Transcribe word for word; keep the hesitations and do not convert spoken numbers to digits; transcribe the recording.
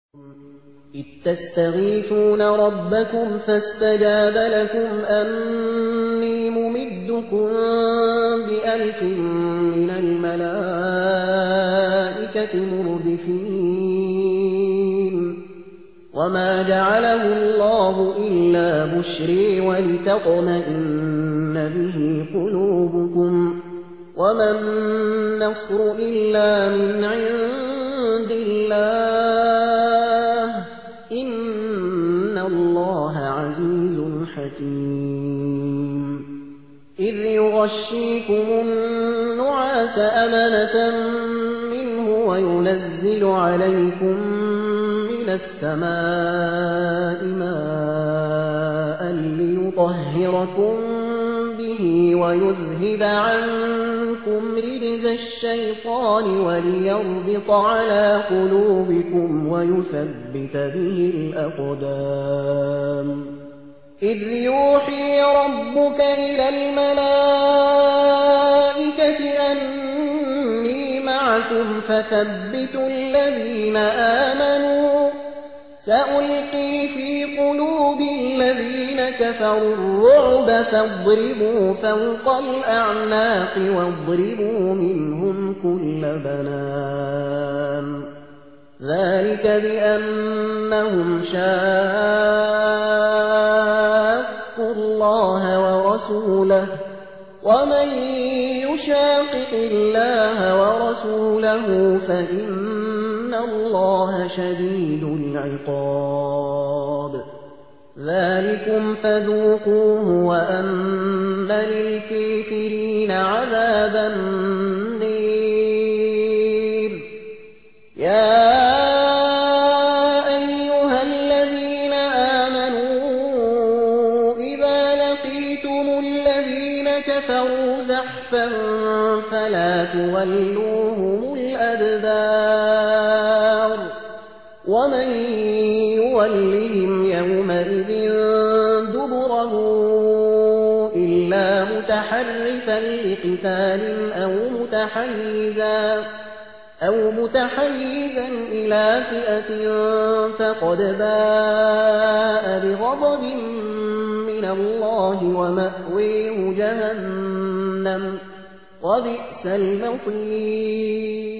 إذ تستغيثون ربكم فاستجاب لكم أني ممدكم بألف من الملائكة مردفين وما جعله الله إلا بشري ولتطمئن به قلوبكم وما النصر إلا من عند الله إن الله عزيز حكيم إذ يغشيكم النعاس أمنة منه وينزل عليكم من السماء ماء ليطهركم به ويذهب عنكم رجز الشيطان وليربط على قلوبكم ويثبت به الأقدام إذ يوحي ربك إلى الملائكة أني معكم فثبتوا الذين آمنوا سألقي في قلوب الذين كفروا الرعب فاضربوا فوق الأعناق واضربوا منهم كل بنان ذلك بأنهم شاقوا الله ورسوله ومن يشاقق الله ورسوله فإن الله شديد العقاب ذلكم فذوقوه وأن للكافرين عذاب النير يا أيها الذين آمنوا إذا لقيتم الذين كفروا زحفا فلا تولوهم الأدبار ومن يولهم يومئذ دبره إلا متحرفا لقتال أو متحيزا أو متحيزا إلى فئة فقد باء بغضب من الله ومأويه جهنم وبئس المصير